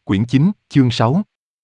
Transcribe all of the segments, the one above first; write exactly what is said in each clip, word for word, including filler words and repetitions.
Quyển chín, chương sáu.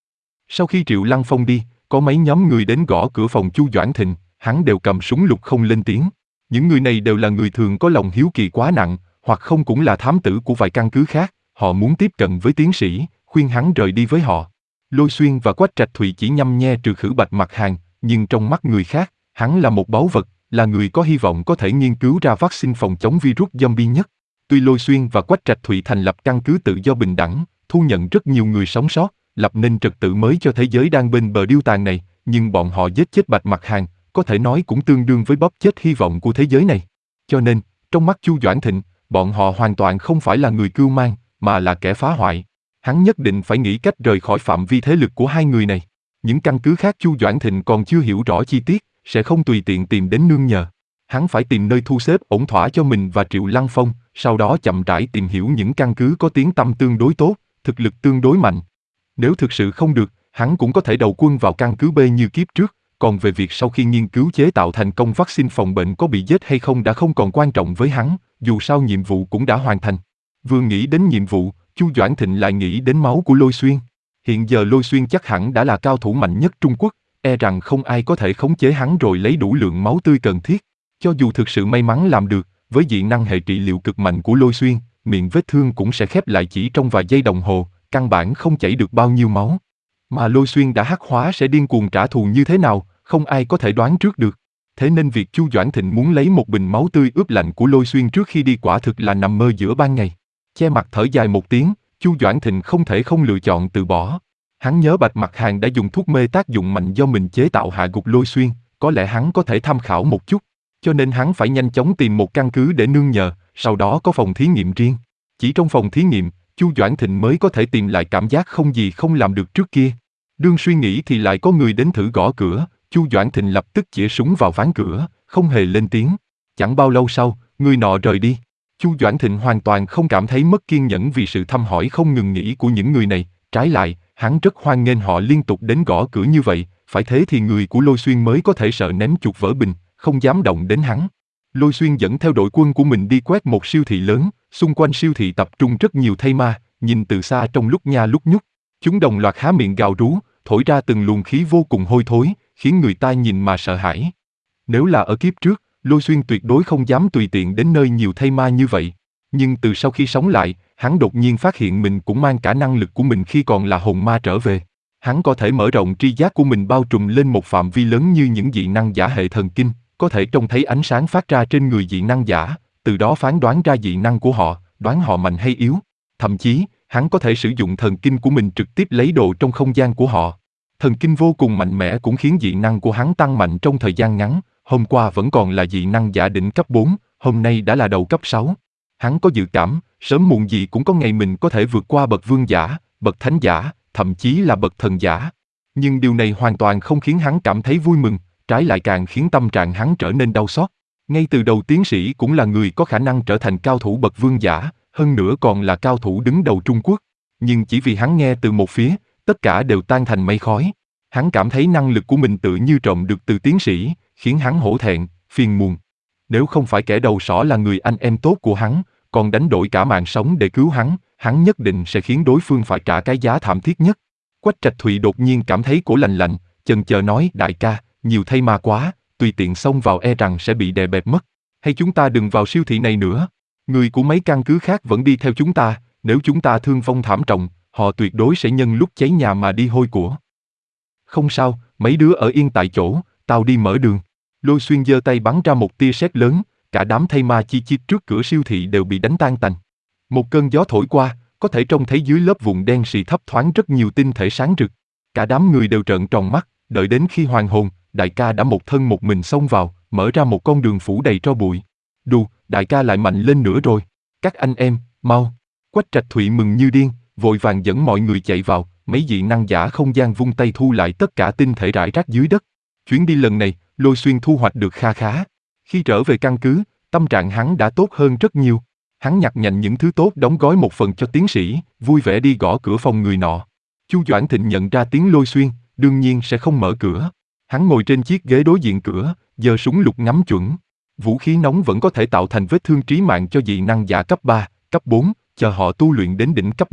Sau khi Triệu Lăng Phong đi, có mấy nhóm người đến gõ cửa phòng Chu Doãn Thịnh, hắn đều cầm súng lục không lên tiếng. Những người này đều là người thường có lòng hiếu kỳ quá nặng, hoặc không cũng là thám tử của vài căn cứ khác, họ muốn tiếp cận với tiến sĩ, khuyên hắn rời đi với họ. Lôi Xuyên và Quách Trạch Thụy chỉ nhăm nhe trừ khử Bạch Mặc Hàng, nhưng trong mắt người khác, hắn là một báu vật, là người có hy vọng có thể nghiên cứu ra vaccine phòng chống virus zombie nhất. Tuy Lôi Xuyên và Quách Trạch Thụy thành lập căn cứ tự do bình đẳng, thu nhận rất nhiều người sống sót, lập nên trật tự mới cho thế giới đang bên bờ điêu tàn này, nhưng bọn họ giết chết Bạch Mặc Hàng, có thể nói cũng tương đương với bóp chết hy vọng của thế giới này. Cho nên, trong mắt Chu Doãn Thịnh, bọn họ hoàn toàn không phải là người cưu mang, mà là kẻ phá hoại. Hắn nhất định phải nghĩ cách rời khỏi phạm vi thế lực của hai người này. Những căn cứ khác Chu Doãn Thịnh còn chưa hiểu rõ chi tiết, sẽ không tùy tiện tìm đến nương nhờ. Hắn phải tìm nơi thu xếp ổn thỏa cho mình và Triệu Lăng Phong, sau đó chậm rãi tìm hiểu những căn cứ có tiếng tăm tương đối tốt, thực lực tương đối mạnh. Nếu thực sự không được, hắn cũng có thể đầu quân vào căn cứ B như kiếp trước, còn về việc sau khi nghiên cứu chế tạo thành công vaccine phòng bệnh có bị giết hay không đã không còn quan trọng với hắn, dù sao nhiệm vụ cũng đã hoàn thành. Vừa nghĩ đến nhiệm vụ, Chu Doãn Thịnh lại nghĩ đến máu của Lôi Xuyên. Hiện giờ Lôi Xuyên chắc hẳn đã là cao thủ mạnh nhất Trung Quốc, e rằng không ai có thể khống chế hắn rồi lấy đủ lượng máu tươi cần thiết. Cho dù thực sự may mắn làm được, với dị năng hệ trị liệu cực mạnh của Lôi Xuyên, miệng vết thương cũng sẽ khép lại chỉ trong vài giây đồng hồ, căn bản không chảy được bao nhiêu máu. Mà Lôi Xuyên đã hắc hóa sẽ điên cuồng trả thù như thế nào, không ai có thể đoán trước được. Thế nên việc Chu Doãn Thịnh muốn lấy một bình máu tươi ướp lạnh của Lôi Xuyên trước khi đi quả thực là nằm mơ giữa ban ngày. Che mặt thở dài một tiếng, Chu Doãn Thịnh không thể không lựa chọn từ bỏ. Hắn nhớ Bạch Mặc Hàng đã dùng thuốc mê tác dụng mạnh do mình chế tạo hạ gục Lôi Xuyên, có lẽ hắn có thể tham khảo một chút. Cho nên hắn phải nhanh chóng tìm một căn cứ để nương nhờ, sau đó có phòng thí nghiệm riêng. Chỉ trong phòng thí nghiệm, Chu Doãn Thịnh mới có thể tìm lại cảm giác không gì không làm được trước kia. Đương suy nghĩ thì lại có người đến thử gõ cửa, Chu Doãn Thịnh lập tức chĩa súng vào ván cửa, không hề lên tiếng. Chẳng bao lâu sau, người nọ rời đi. Chu Doãn Thịnh hoàn toàn không cảm thấy mất kiên nhẫn vì sự thăm hỏi không ngừng nghỉ của những người này, trái lại, hắn rất hoan nghênh họ liên tục đến gõ cửa như vậy, phải thế thì người của Lôi Xuyên mới có thể sợ ném chuột vỡ bình, không dám động đến hắn. Lôi Xuyên dẫn theo đội quân của mình đi quét một siêu thị lớn, xung quanh siêu thị tập trung rất nhiều thây ma, nhìn từ xa trông lúc nha lúc nhúc. Chúng đồng loạt há miệng gào rú, thổi ra từng luồng khí vô cùng hôi thối, khiến người ta nhìn mà sợ hãi. Nếu là ở kiếp trước, Lôi Xuyên tuyệt đối không dám tùy tiện đến nơi nhiều thây ma như vậy. Nhưng từ sau khi sống lại, hắn đột nhiên phát hiện mình cũng mang cả năng lực của mình khi còn là hồn ma trở về. Hắn có thể mở rộng tri giác của mình bao trùm lên một phạm vi lớn như những dị năng giả hệ thần kinh, có thể trông thấy ánh sáng phát ra trên người dị năng giả, từ đó phán đoán ra dị năng của họ, đoán họ mạnh hay yếu. Thậm chí, hắn có thể sử dụng thần kinh của mình trực tiếp lấy đồ trong không gian của họ. Thần kinh vô cùng mạnh mẽ cũng khiến dị năng của hắn tăng mạnh trong thời gian ngắn, hôm qua vẫn còn là dị năng giả đỉnh cấp bốn, hôm nay đã là đầu cấp sáu. Hắn có dự cảm, sớm muộn gì cũng có ngày mình có thể vượt qua bậc vương giả, bậc thánh giả, thậm chí là bậc thần giả. Nhưng điều này hoàn toàn không khiến hắn cảm thấy vui mừng, trái lại càng khiến tâm trạng hắn trở nên đau xót. Ngay từ đầu tiến sĩ cũng là người có khả năng trở thành cao thủ bậc vương giả, hơn nữa còn là cao thủ đứng đầu Trung Quốc. Nhưng chỉ vì hắn nghe từ một phía, tất cả đều tan thành mây khói. Hắn cảm thấy năng lực của mình tự như trộm được từ tiến sĩ, khiến hắn hổ thẹn, phiền muộn. Nếu không phải kẻ đầu sỏ là người anh em tốt của hắn, còn đánh đổi cả mạng sống để cứu hắn, hắn nhất định sẽ khiến đối phương phải trả cái giá thảm thiết nhất. Quách Trạch Thụy đột nhiên cảm thấy cổ lạnh lạnh, chần chờ nói: đại ca, nhiều thây ma quá, tùy tiện xông vào e rằng sẽ bị đè bẹp mất. Hay chúng ta đừng vào siêu thị này nữa. Người của mấy căn cứ khác vẫn đi theo chúng ta, nếu chúng ta thương vong thảm trọng, họ tuyệt đối sẽ nhân lúc cháy nhà mà đi hôi của. Không sao, mấy đứa ở yên tại chỗ, tao đi mở đường. Lôi Xuyên giơ tay bắn ra một tia sét lớn, cả đám thây ma chi chít trước cửa siêu thị đều bị đánh tan tành. Một cơn gió thổi qua, có thể trông thấy dưới lớp vụn đen sì thấp thoáng rất nhiều tinh thể sáng rực. Cả đám người đều trợn tròn mắt, đợi đến khi hoàn hồn, đại ca đã một thân một mình xông vào, mở ra một con đường phủ đầy tro bụi. Đù, đại ca lại mạnh lên nữa rồi. Các anh em, mau. Quách Trạch Thụy mừng như điên, vội vàng dẫn mọi người chạy vào, mấy dị năng giả không gian vung tay thu lại tất cả tinh thể rải rác dưới đất. Chuyến đi lần này, Lôi Xuyên thu hoạch được kha khá. Khi trở về căn cứ, tâm trạng hắn đã tốt hơn rất nhiều. Hắn nhặt nhạnh những thứ tốt đóng gói một phần cho tiến sĩ, vui vẻ đi gõ cửa phòng người nọ. Chu Doãn Thịnh nhận ra tiếng Lôi Xuyên, đương nhiên sẽ không mở cửa. Hắn ngồi trên chiếc ghế đối diện cửa, giơ súng lục ngắm chuẩn. Vũ khí nóng vẫn có thể tạo thành vết thương trí mạng cho dị năng giả cấp ba, cấp bốn, chờ họ tu luyện đến đỉnh cấp năm,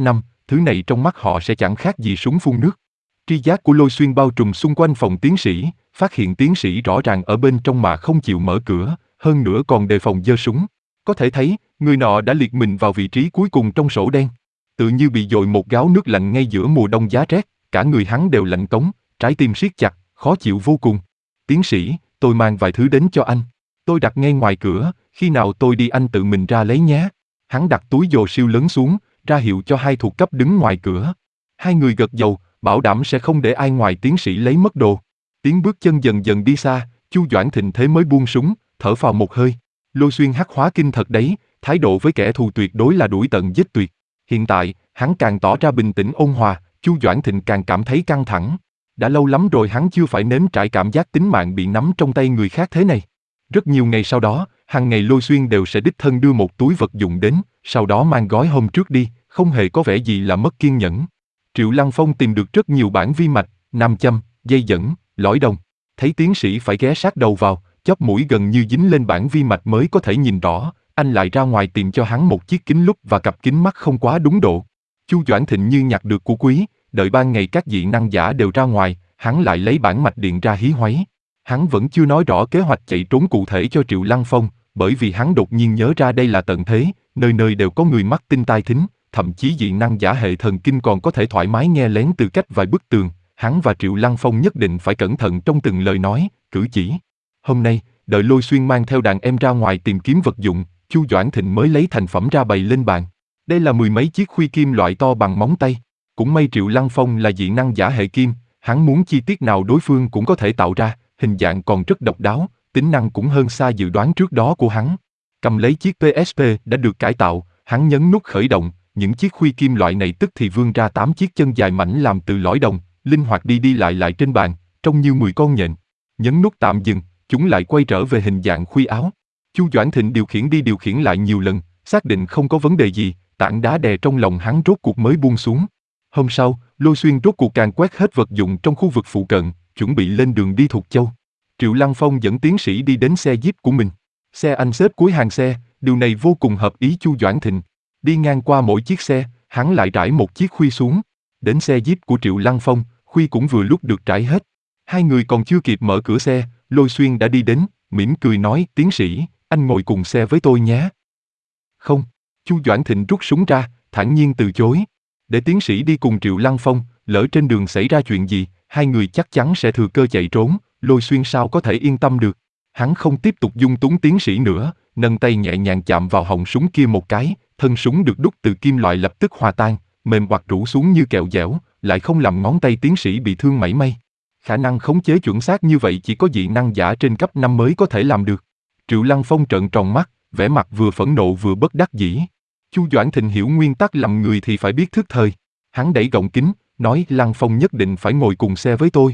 thứ này trong mắt họ sẽ chẳng khác gì súng phun nước. Tri giác của Lôi Xuyên bao trùm xung quanh phòng tiến sĩ, phát hiện tiến sĩ rõ ràng ở bên trong mà không chịu mở cửa, hơn nữa còn đề phòng giơ súng. Có thể thấy, người nọ đã liệt mình vào vị trí cuối cùng trong sổ đen. Tự như bị dội một gáo nước lạnh ngay giữa mùa đông giá rét, cả người hắn đều lạnh cống, trái tim siết chặt, khó chịu vô cùng. Tiến sĩ, tôi mang vài thứ đến cho anh. Tôi đặt ngay ngoài cửa, khi nào tôi đi anh tự mình ra lấy nhé. Hắn đặt túi dồ siêu lớn xuống, ra hiệu cho hai thuộc cấp đứng ngoài cửa. Hai người gật đầu, bảo đảm sẽ không để ai ngoài tiến sĩ lấy mất đồ. Tiếng bước chân dần dần đi xa, Chu Doãn Thịnh thế mới buông súng, thở phào một hơi. Lôi Xuyên hắc hóa kinh thật đấy, thái độ với kẻ thù tuyệt đối là đuổi tận giết tuyệt. Hiện tại, hắn càng tỏ ra bình tĩnh ôn hòa, Chu Doãn Thịnh càng cảm thấy căng thẳng. Đã lâu lắm rồi hắn chưa phải nếm trải cảm giác tính mạng bị nắm trong tay người khác thế này. Rất nhiều ngày sau đó, hàng ngày Lôi Xuyên đều sẽ đích thân đưa một túi vật dụng đến, sau đó mang gói hôm trước đi, không hề có vẻ gì là mất kiên nhẫn. Triệu Lăng Phong tìm được rất nhiều bản vi mạch, nam châm, dây dẫn, lõi đồng. Thấy tiến sĩ phải ghé sát đầu vào, chóp mũi gần như dính lên bản vi mạch mới có thể nhìn rõ, anh lại ra ngoài tìm cho hắn một chiếc kính lúp và cặp kính mắt không quá đúng độ. Chu Doãn Thịnh như nhặt được của quý, đợi ban ngày các dị năng giả đều ra ngoài, hắn lại lấy bản mạch điện ra hí hoáy. Hắn vẫn chưa nói rõ kế hoạch chạy trốn cụ thể cho Triệu Lăng Phong, bởi vì hắn đột nhiên nhớ ra đây là tận thế, nơi nơi đều có người mắt tinh tai thính, thậm chí dị năng giả hệ thần kinh còn có thể thoải mái nghe lén từ cách vài bức tường. Hắn và Triệu Lăng Phong nhất định phải cẩn thận trong từng lời nói, cử chỉ. Hôm nay, đợi Lôi Xuyên mang theo đàn em ra ngoài tìm kiếm vật dụng, Chu Doãn Thịnh mới lấy thành phẩm ra bày lên bàn. Đây là mười mấy chiếc khuy kim loại to bằng móng tay. Cũng may Triệu Lăng Phong là dị năng giả hệ kim, hắn muốn chi tiết nào đối phương cũng có thể tạo ra, hình dạng còn rất độc đáo, tính năng cũng hơn xa dự đoán trước đó của hắn. Cầm lấy chiếc pê ét pê đã được cải tạo, hắn nhấn nút khởi động, những chiếc khuy kim loại này tức thì vươn ra tám chiếc chân dài mảnh làm từ lõi đồng, linh hoạt đi đi lại lại trên bàn, trông như mười con nhện. Nhấn nút tạm dừng, chúng lại quay trở về hình dạng khuy áo. Chu Doãn Thịnh điều khiển đi điều khiển lại nhiều lần, xác định không có vấn đề gì, tảng đá đè trong lòng hắn rốt cuộc mới buông xuống. Hôm sau, Lôi Xuyên rốt cuộc càng quét hết vật dụng trong khu vực phụ cận, chuẩn bị lên đường đi Thục Châu. Triệu Lăng Phong dẫn tiến sĩ đi đến xe Jeep của mình. Xe anh xếp cuối hàng xe, điều này vô cùng hợp ý Chu Doãn Thịnh. Đi ngang qua mỗi chiếc xe, hắn lại trải một chiếc khuy xuống. Đến xe Jeep của Triệu Lăng Phong, khuy cũng vừa lúc được trải hết. Hai người còn chưa kịp mở cửa xe, Lôi Xuyên đã đi đến, mỉm cười nói, tiến sĩ, anh ngồi cùng xe với tôi nhé. Không, Chu Doãn Thịnh rút súng ra, thản nhiên từ chối. Để tiến sĩ đi cùng Triệu Lăng Phong, lỡ trên đường xảy ra chuyện gì, hai người chắc chắn sẽ thừa cơ chạy trốn, Lôi Xuyên sao có thể yên tâm được. Hắn không tiếp tục dung túng tiến sĩ nữa, nâng tay nhẹ nhàng chạm vào họng súng kia một cái, thân súng được đúc từ kim loại lập tức hòa tan, mềm hoặc rũ xuống như kẹo dẻo, lại không làm ngón tay tiến sĩ bị thương mảy may. Khả năng khống chế chuẩn xác như vậy chỉ có dị năng giả trên cấp năm mới có thể làm được. Triệu Lăng Phong trợn tròn mắt, vẻ mặt vừa phẫn nộ vừa bất đắc dĩ. Chu Doãn Thịnh hiểu nguyên tắc làm người thì phải biết thức thời. Hắn đẩy gọng kính, nói Lăng Phong nhất định phải ngồi cùng xe với tôi.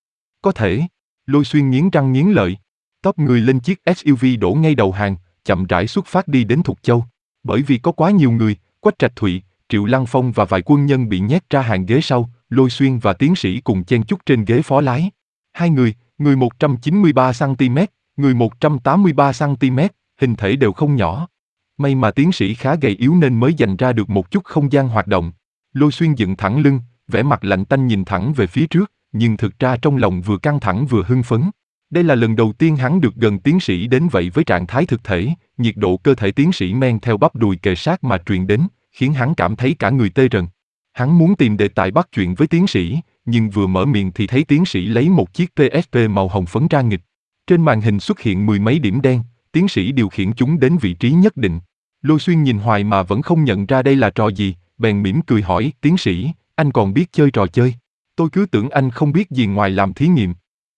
Có thể. Lôi Xuyên nghiến răng nghiến lợi. Tóc người lên chiếc ét u vê đổ ngay đầu hàng, chậm rãi xuất phát đi đến Thục Châu. Bởi vì có quá nhiều người, Quách Trạch Thụy, Triệu Lăng Phong và vài quân nhân bị nhét ra hàng ghế sau, Lôi Xuyên và tiến sĩ cùng chen chúc trên ghế phó lái. Hai người, người một trăm chín mươi ba xăng ti mét, người một trăm tám mươi ba xăng ti mét, hình thể đều không nhỏ. May mà tiến sĩ khá gầy yếu nên mới dành ra được một chút không gian hoạt động. Lôi Xuyên dựng thẳng lưng, vẻ mặt lạnh tanh nhìn thẳng về phía trước, nhưng thực ra trong lòng vừa căng thẳng vừa hưng phấn. Đây là lần đầu tiên hắn được gần tiến sĩ đến vậy với trạng thái thực thể, nhiệt độ cơ thể tiến sĩ men theo bắp đùi kề sát mà truyền đến, khiến hắn cảm thấy cả người tê rần. Hắn muốn tìm đề tài bắt chuyện với tiến sĩ, nhưng vừa mở miệng thì thấy tiến sĩ lấy một chiếc pê ét pê màu hồng phấn ra nghịch. Trên màn hình xuất hiện mười mấy điểm đen, tiến sĩ điều khiển chúng đến vị trí nhất định. Lôi Xuyên nhìn hoài mà vẫn không nhận ra đây là trò gì, bèn mỉm cười hỏi, tiến sĩ, anh còn biết chơi trò chơi? Tôi cứ tưởng anh không biết gì ngoài làm thí nghiệm.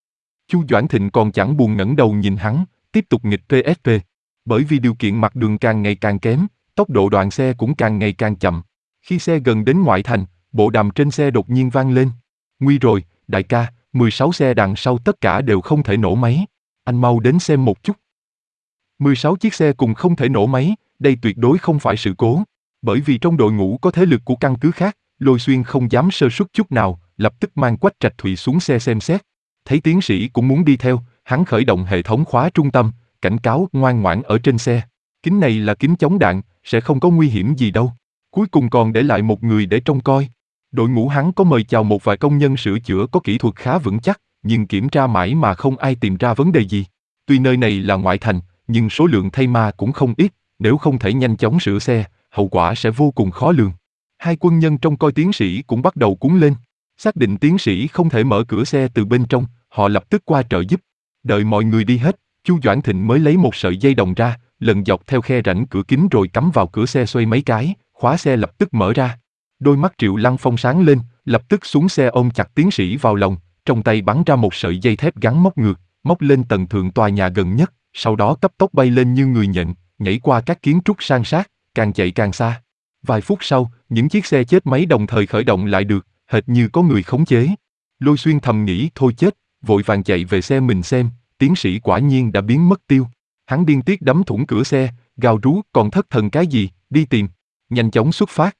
Chu Doãn Thịnh còn chẳng buồn ngẩng đầu nhìn hắn, tiếp tục nghịch pê ét pê. Bởi vì điều kiện mặt đường càng ngày càng kém, tốc độ đoàn xe cũng càng ngày càng chậm. Khi xe gần đến ngoại thành, bộ đàm trên xe đột nhiên vang lên. Nguy rồi, đại ca, mười sáu xe đằng sau tất cả đều không thể nổ máy. Anh mau đến xem một chút. mười sáu chiếc xe cùng không thể nổ máy, đây tuyệt đối không phải sự cố. Bởi vì trong đội ngũ có thế lực của căn cứ khác, Lôi Xuyên không dám sơ suất chút nào, lập tức mang Quách Trạch Thụy xuống xe xem xét. Thấy tiến sĩ cũng muốn đi theo, hắn khởi động hệ thống khóa trung tâm, cảnh cáo ngoan ngoãn ở trên xe. Kính này là kính chống đạn, sẽ không có nguy hiểm gì đâu. Cuối cùng còn để lại một người để trông coi. Đội ngũ hắn có mời chào một vài công nhân sửa chữa có kỹ thuật khá vững chắc, nhưng kiểm tra mãi mà không ai tìm ra vấn đề gì. Tuy nơi này là ngoại thành, nhưng số lượng thay ma cũng không ít, nếu không thể nhanh chóng sửa xe, hậu quả sẽ vô cùng khó lường. Hai quân nhân trông coi tiến sĩ cũng bắt đầu cuống lên. Xác định tiến sĩ không thể mở cửa xe từ bên trong, họ lập tức qua trợ giúp. Đợi mọi người đi hết, Chu Doãn Thịnh mới lấy một sợi dây đồng ra, lần dọc theo khe rãnh cửa kính rồi cắm vào cửa xe xoay mấy cái, khóa xe lập tức mở ra. Đôi mắt Triệu Lăng Phong sáng lên, lập tức xuống xe ôm chặt tiến sĩ vào lòng, trong tay bắn ra một sợi dây thép gắn móc ngược, móc lên tầng thượng tòa nhà gần nhất, sau đó cấp tốc bay lên như người nhện, nhảy qua các kiến trúc san sát, càng chạy càng xa. Vài phút sau, những chiếc xe chết máy đồng thời khởi động lại được, hệt như có người khống chế. Lôi Xuyên thầm nghĩ thôi chết, vội vàng chạy về xe mình xem, tiến sĩ quả nhiên đã biến mất tiêu. Hắn điên tiết đấm thủng cửa xe, gào rú, còn thất thần cái gì, đi tìm, nhanh chóng xuất phát.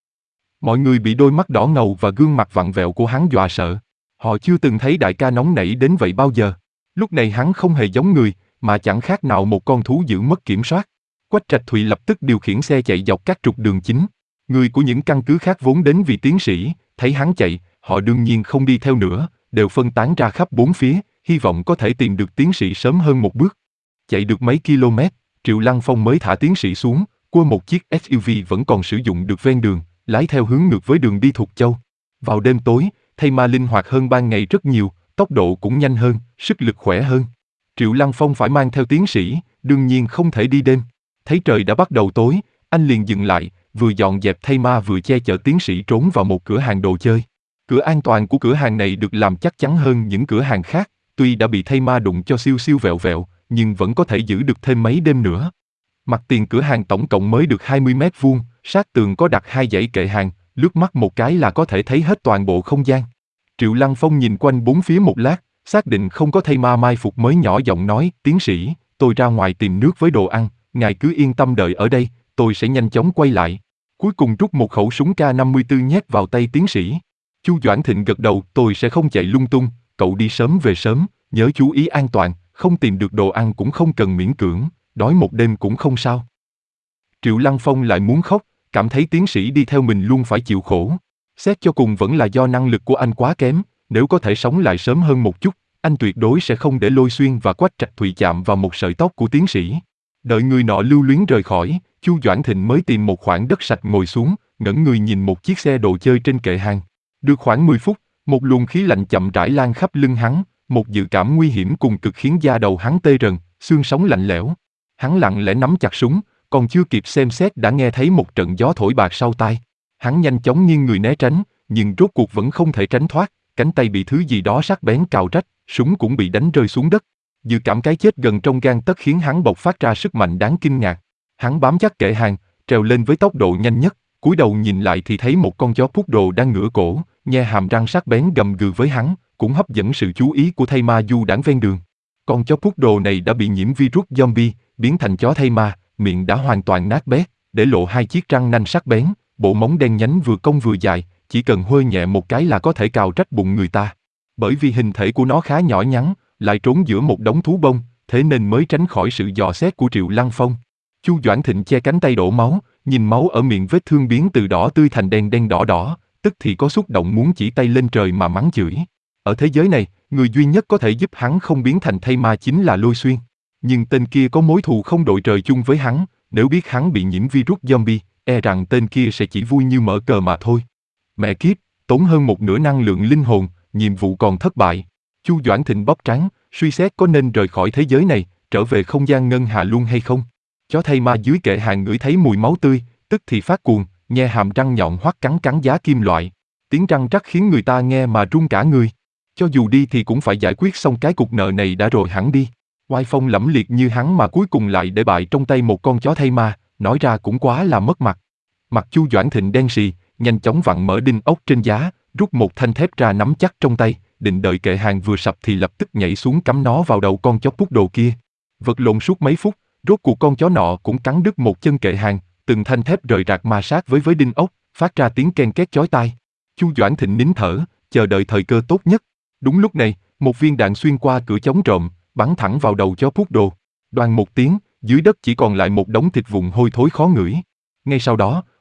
Mọi người bị đôi mắt đỏ ngầu và gương mặt vặn vẹo của hắn dọa sợ. Họ chưa từng thấy đại ca nóng nảy đến vậy bao giờ. Lúc này hắn không hề giống người, mà chẳng khác nào một con thú dữ mất kiểm soát. Quách Trạch Thụy lập tức điều khiển xe chạy dọc các trục đường chính. Người của những căn cứ khác vốn đến vì tiến sĩ, thấy hắn chạy, họ đương nhiên không đi theo nữa, đều phân tán ra khắp bốn phía, hy vọng có thể tìm được tiến sĩ sớm hơn một bước. Chạy được mấy km, Triệu Lăng Phong mới thả tiến sĩ xuống, cua một chiếc ét u vê vẫn còn sử dụng được ven đường, lái theo hướng ngược với đường đi Thục Châu. Vào đêm tối, thay ma linh hoạt hơn ban ngày rất nhiều, tốc độ cũng nhanh hơn, sức lực khỏe hơn. Triệu Lăng Phong phải mang theo tiến sĩ, đương nhiên không thể đi đêm. Thấy trời đã bắt đầu tối, anh liền dừng lại, vừa dọn dẹp thay ma vừa che chở tiến sĩ trốn vào một cửa hàng đồ chơi. Cửa an toàn của cửa hàng này được làm chắc chắn hơn những cửa hàng khác, tuy đã bị thay ma đụng cho siêu siêu vẹo vẹo, nhưng vẫn có thể giữ được thêm mấy đêm nữa. Mặt tiền cửa hàng tổng cộng mới được hai mươi mét vuông, sát tường có đặt hai dãy kệ hàng, lướt mắt một cái là có thể thấy hết toàn bộ không gian. Triệu Lăng Phong nhìn quanh bốn phía một lát, xác định không có thay ma mai phục mới nhỏ giọng nói, tiến sĩ, tôi ra ngoài tìm nước với đồ ăn, ngài cứ yên tâm đợi ở đây, tôi sẽ nhanh chóng quay lại. Cuối cùng rút một khẩu súng K năm mươi tư nhét vào tay tiến sĩ. Chu Doãn Thịnh gật đầu, tôi sẽ không chạy lung tung, cậu đi sớm về sớm, nhớ chú ý an toàn, không tìm được đồ ăn cũng không cần miễn cưỡng, đói một đêm cũng không sao. Triệu Lăng Phong lại muốn khóc, cảm thấy tiến sĩ đi theo mình luôn phải chịu khổ. Xét cho cùng vẫn là do năng lực của anh quá kém, nếu có thể sống lại sớm hơn một chút, anh tuyệt đối sẽ không để Lôi Xuyên và Quách Trạch Thụy chạm vào một sợi tóc của tiến sĩ. Đợi người nọ lưu luyến rời khỏi, Chu Doãn Thịnh mới tìm một khoảng đất sạch ngồi xuống, ngẩng người nhìn một chiếc xe đồ chơi trên kệ hàng. Được khoảng mười phút, một luồng khí lạnh chậm rãi lan khắp lưng hắn, một dự cảm nguy hiểm cùng cực khiến da đầu hắn tê rần, xương sống lạnh lẽo. Hắn lặng lẽ nắm chặt súng, còn chưa kịp xem xét đã nghe thấy một trận gió thổi bạc sau tai. Hắn nhanh chóng nghiêng người né tránh, nhưng rốt cuộc vẫn không thể tránh thoát, cánh tay bị thứ gì đó sắc bén cào rách, súng cũng bị đánh rơi xuống đất. Dự cảm cái chết gần trong gang tấc khiến hắn bộc phát ra sức mạnh đáng kinh ngạc. Hắn bám chắc kệ hàng, trèo lên với tốc độ nhanh nhất, cúi đầu nhìn lại thì thấy một con chó poodle đang ngửa cổ, nhe hàm răng sắc bén gầm gừ với hắn, cũng hấp dẫn sự chú ý của thay ma du đãng ven đường. Con chó poodle này đã bị nhiễm virus zombie, biến thành chó thay ma, miệng đã hoàn toàn nát bét, để lộ hai chiếc răng nanh sắc bén, bộ móng đen nhánh vừa cong vừa dài, chỉ cần hơi nhẹ một cái là có thể cào rách bụng người ta. Bởi vì hình thể của nó khá nhỏ nhắn, lại trốn giữa một đống thú bông, thế nên mới tránh khỏi sự dò xét của Triệu Lăng Phong. Chu Doãn Thịnh che cánh tay đổ máu, nhìn máu ở miệng vết thương biến từ đỏ tươi thành đen đen đỏ đỏ, tức thì có xúc động muốn chỉ tay lên trời mà mắng chửi. Ở thế giới này, người duy nhất có thể giúp hắn không biến thành thay ma chính là Lôi Xuyên. Nhưng tên kia có mối thù không đội trời chung với hắn, nếu biết hắn bị nhiễm virus zombie, e rằng tên kia sẽ chỉ vui như mở cờ mà thôi. Mẹ kiếp, tốn hơn một nửa năng lượng linh hồn, nhiệm vụ còn thất bại. Chu Doãn Thịnh bóp trán, suy xét có nên rời khỏi thế giới này, trở về không gian ngân hà luôn hay không. Chó thay ma dưới kệ hàng ngửi thấy mùi máu tươi, tức thì phát cuồng, nhe hàm răng nhọn hoắt cắn cắn giá kim loại. Tiếng răng rắc khiến người ta nghe mà run cả người. Cho dù đi thì cũng phải giải quyết xong cái cục nợ này đã rồi hẳn đi. Oai phong lẫm liệt như hắn mà cuối cùng lại để bại trong tay một con chó thay ma, nói ra cũng quá là mất mặt. Mặt Chu Doãn Thịnh đen sì, nhanh chóng vặn mở đinh ốc trên giá, rút một thanh thép ra nắm chắc trong tay, định đợi kệ hàng vừa sập thì lập tức nhảy xuống cắm nó vào đầu con chó poodle kia. Vật lộn suốt mấy phút, rốt cuộc con chó nọ cũng cắn đứt một chân kệ hàng, từng thanh thép rời rạc ma sát với với đinh ốc, phát ra tiếng ken két chói tai. Chu Doãn Thịnh nín thở, chờ đợi thời cơ tốt nhất. Đúng lúc này, một viên đạn xuyên qua cửa chống trộm, bắn thẳng vào đầu chó poodle. Đoàng một tiếng, dưới đất chỉ còn lại một đống thịt vụn hôi thối khó ngửi. Ngay sau đó,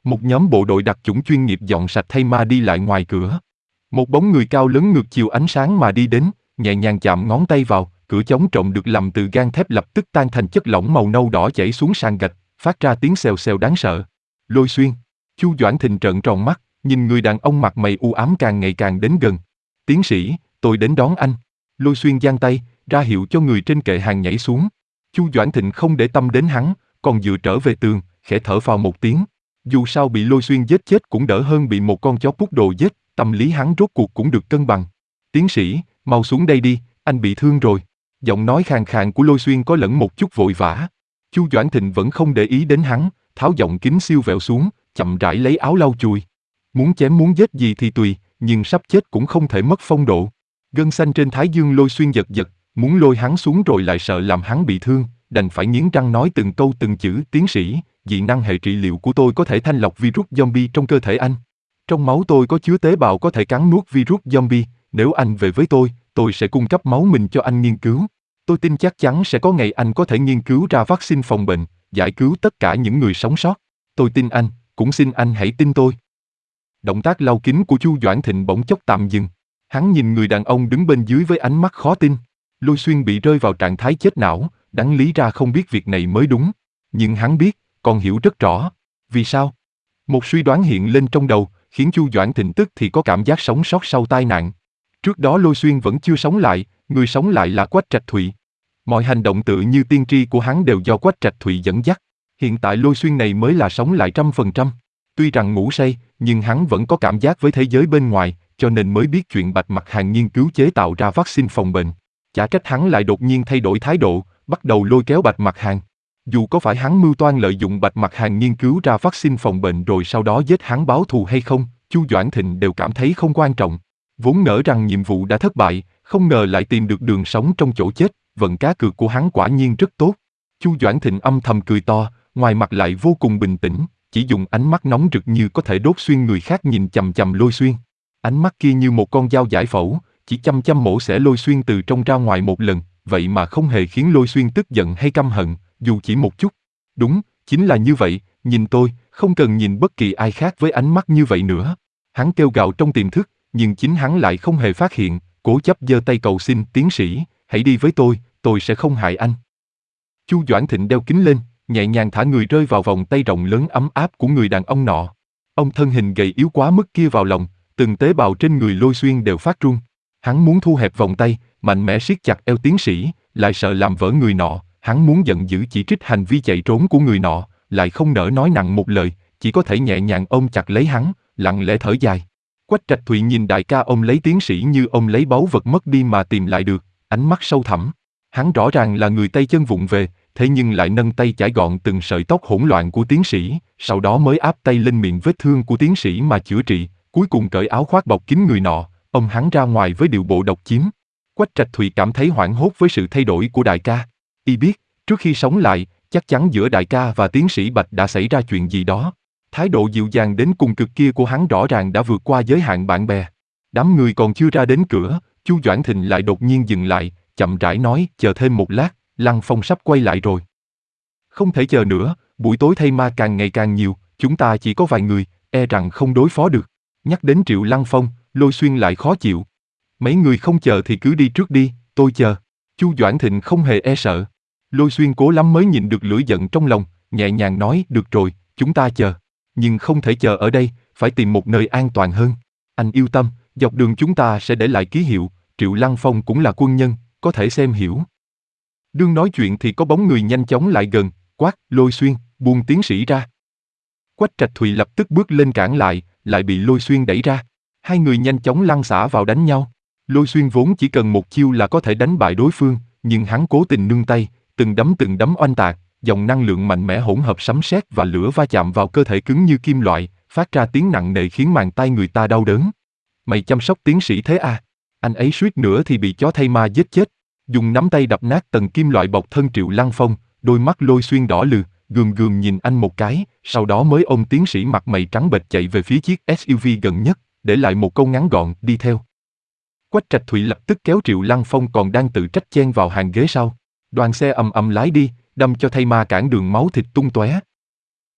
Một nhóm bộ đội đặc chủng chuyên nghiệp dọn sạch thây ma đi lại ngoài cửa. Một bóng người cao lớn ngược chiều ánh sáng mà đi đến, nhẹ nhàng chạm ngón tay vào, cửa chống trộm được làm từ gang thép lập tức tan thành chất lỏng màu nâu đỏ chảy xuống sàn gạch, phát ra tiếng xèo xèo đáng sợ. Lôi Xuyên. Chu Doãn Thịnh trợn tròn mắt, nhìn người đàn ông mặt mày u ám càng ngày càng đến gần. Tiến sĩ, tôi đến đón anh. Lôi Xuyên giang tay, ra hiệu cho người trên kệ hàng nhảy xuống. Chu Doãn Thịnh không để tâm đến hắn, còn dựa trở về tường, khẽ thở phào một tiếng. Dù sao bị Lôi Xuyên giết chết cũng đỡ hơn bị một con chó pút đồ giết, tâm lý hắn rốt cuộc cũng được cân bằng. Tiến sĩ, mau xuống đây đi, anh bị thương rồi. Giọng nói khàn khàn của Lôi Xuyên có lẫn một chút vội vã. Chu Doãn Thịnh vẫn không để ý đến hắn, tháo giọng kính siêu vẹo xuống, chậm rãi lấy áo lau chùi. Muốn chém muốn giết gì thì tùy, nhưng sắp chết cũng không thể mất phong độ. Gân xanh trên thái dương Lôi Xuyên giật giật, muốn lôi hắn xuống rồi lại sợ làm hắn bị thương, đành phải nghiến răng nói từng câu từng chữ. Tiến sĩ, dị năng hệ trị liệu của tôi có thể thanh lọc virus zombie trong cơ thể anh. Trong máu tôi có chứa tế bào có thể cắn nuốt virus zombie, nếu anh về với tôi, tôi sẽ cung cấp máu mình cho anh nghiên cứu. Tôi tin chắc chắn sẽ có ngày anh có thể nghiên cứu ra vaccine phòng bệnh, giải cứu tất cả những người sống sót. Tôi tin anh, cũng xin anh hãy tin tôi. Động tác lau kính của Chu Doãn Thịnh bỗng chốc tạm dừng. Hắn nhìn người đàn ông đứng bên dưới với ánh mắt khó tin. Lôi Xuyên bị rơi vào trạng thái chết não, đáng lý ra không biết việc này mới đúng. Nhưng hắn biết, còn hiểu rất rõ. Vì sao? Một suy đoán hiện lên trong đầu, khiến Chu Doãn Thịnh tức thì có cảm giác sống sót sau tai nạn. Trước đó Lôi Xuyên vẫn chưa sống lại, người sống lại là Quách Trạch Thụy. Mọi hành động tự như tiên tri của hắn đều do Quách Trạch Thụy dẫn dắt. Hiện tại Lôi Xuyên này mới là sống lại trăm phần trăm. Tuy rằng ngủ say, nhưng hắn vẫn có cảm giác với thế giới bên ngoài, cho nên mới biết chuyện Bạch Mặc Hàng nghiên cứu chế tạo ra vaccine phòng bệnh. Chả trách hắn lại đột nhiên thay đổi thái độ, bắt đầu lôi kéo Bạch Mặc Hàng. Dù có phải hắn mưu toan lợi dụng Bạch Mặc Hàng nghiên cứu ra vaccine phòng bệnh rồi sau đó giết hắn báo thù hay không, Chu Doãn Thịnh đều cảm thấy không quan trọng. Vốn ngỡ rằng nhiệm vụ đã thất bại, không ngờ lại tìm được đường sống trong chỗ chết, vận cá cược của hắn quả nhiên rất tốt. Chu Doãn Thịnh âm thầm cười to, ngoài mặt lại vô cùng bình tĩnh, chỉ dùng ánh mắt nóng rực như có thể đốt xuyên người khác nhìn chằm chằm Lôi Xuyên. Ánh mắt kia như một con dao giải phẫu, chỉ chăm chăm mổ xẻ Lôi Xuyên từ trong ra ngoài một lần, vậy mà không hề khiến Lôi Xuyên tức giận hay căm hận, dù chỉ một chút. Đúng, chính là như vậy, nhìn tôi, không cần nhìn bất kỳ ai khác với ánh mắt như vậy nữa. Hắn kêu gào trong tiềm thức, nhưng chính hắn lại không hề phát hiện, cố chấp giơ tay cầu xin. Tiến sĩ, hãy đi với tôi, tôi sẽ không hại anh. Chu Doãn Thịnh đeo kính lên, nhẹ nhàng thả người rơi vào vòng tay rộng lớn ấm áp của người đàn ông nọ. Ông thân hình gầy yếu quá mức kia vào lòng, từng tế bào trên người Lôi Xuyên đều phát run. Hắn muốn thu hẹp vòng tay, mạnh mẽ siết chặt eo tiến sĩ, lại sợ làm vỡ người nọ. Hắn muốn giận dữ chỉ trích hành vi chạy trốn của người nọ, lại không nỡ nói nặng một lời, chỉ có thể nhẹ nhàng ôm chặt lấy hắn, lặng lẽ thở dài. Quách Trạch Thụy nhìn đại ca ôm lấy tiến sĩ như ôm lấy báu vật mất đi mà tìm lại được, ánh mắt sâu thẳm. Hắn rõ ràng là người tay chân vụng về, thế nhưng lại nâng tay chải gọn từng sợi tóc hỗn loạn của tiến sĩ, sau đó mới áp tay lên miệng vết thương của tiến sĩ mà chữa trị, cuối cùng cởi áo khoác bọc kín người nọ, ôm hắn ra ngoài với điệu bộ độc chiếm. Quách Trạch Thụy cảm thấy hoảng hốt với sự thay đổi của đại ca. Y biết, trước khi sống lại, chắc chắn giữa đại ca và tiến sĩ Bạch đã xảy ra chuyện gì đó. Thái độ dịu dàng đến cùng cực kia của hắn rõ ràng đã vượt qua giới hạn bạn bè. Đám người còn chưa ra đến cửa, Chu Doãn Thịnh lại đột nhiên dừng lại, chậm rãi nói, chờ thêm một lát, Lăng Phong sắp quay lại rồi. Không thể chờ nữa, buổi tối thây ma càng ngày càng nhiều, chúng ta chỉ có vài người, e rằng không đối phó được. Nhắc đến Triệu Lăng Phong, Lôi Xuyên lại khó chịu. Mấy người không chờ thì cứ đi trước đi, tôi chờ. Chu Doãn Thịnh không hề e sợ. Lôi Xuyên cố lắm mới nhịn được lửa giận trong lòng, nhẹ nhàng nói, được rồi, chúng ta chờ. Nhưng không thể chờ ở đây, phải tìm một nơi an toàn hơn. Anh yêu tâm, dọc đường chúng ta sẽ để lại ký hiệu, Triệu Lăng Phong cũng là quân nhân, có thể xem hiểu. Đương nói chuyện thì có bóng người nhanh chóng lại gần, quát, Lôi Xuyên, buông tiến sĩ ra. Quách Trạch Thụy lập tức bước lên cản lại, lại bị Lôi Xuyên đẩy ra. Hai người nhanh chóng lăn xả vào đánh nhau. Lôi Xuyên vốn chỉ cần một chiêu là có thể đánh bại đối phương, nhưng hắn cố tình nương tay, từng đấm từng đấm oanh tạc, dòng năng lượng mạnh mẽ hỗn hợp sấm sét và lửa va chạm vào cơ thể cứng như kim loại, phát ra tiếng nặng nề khiến màng tai người ta đau đớn. Mày chăm sóc tiến sĩ thế à? Anh ấy suýt nữa thì bị chó thây ma giết chết. Dùng nắm tay đập nát tầng kim loại bọc thân Triệu Lăng Phong, đôi mắt Lôi Xuyên đỏ lừ, gườm gườm nhìn anh một cái, sau đó mới ôm tiến sĩ mặt mày trắng bệch chạy về phía chiếc ét u vê gần nhất, để lại một câu ngắn gọn, đi theo. Quách Trạch Thụy lập tức kéo Triệu Lăng Phong còn đang tự trách chen vào hàng ghế sau. Đoàn xe ầm ầm lái đi, đâm cho thây ma cản đường máu thịt tung tóe.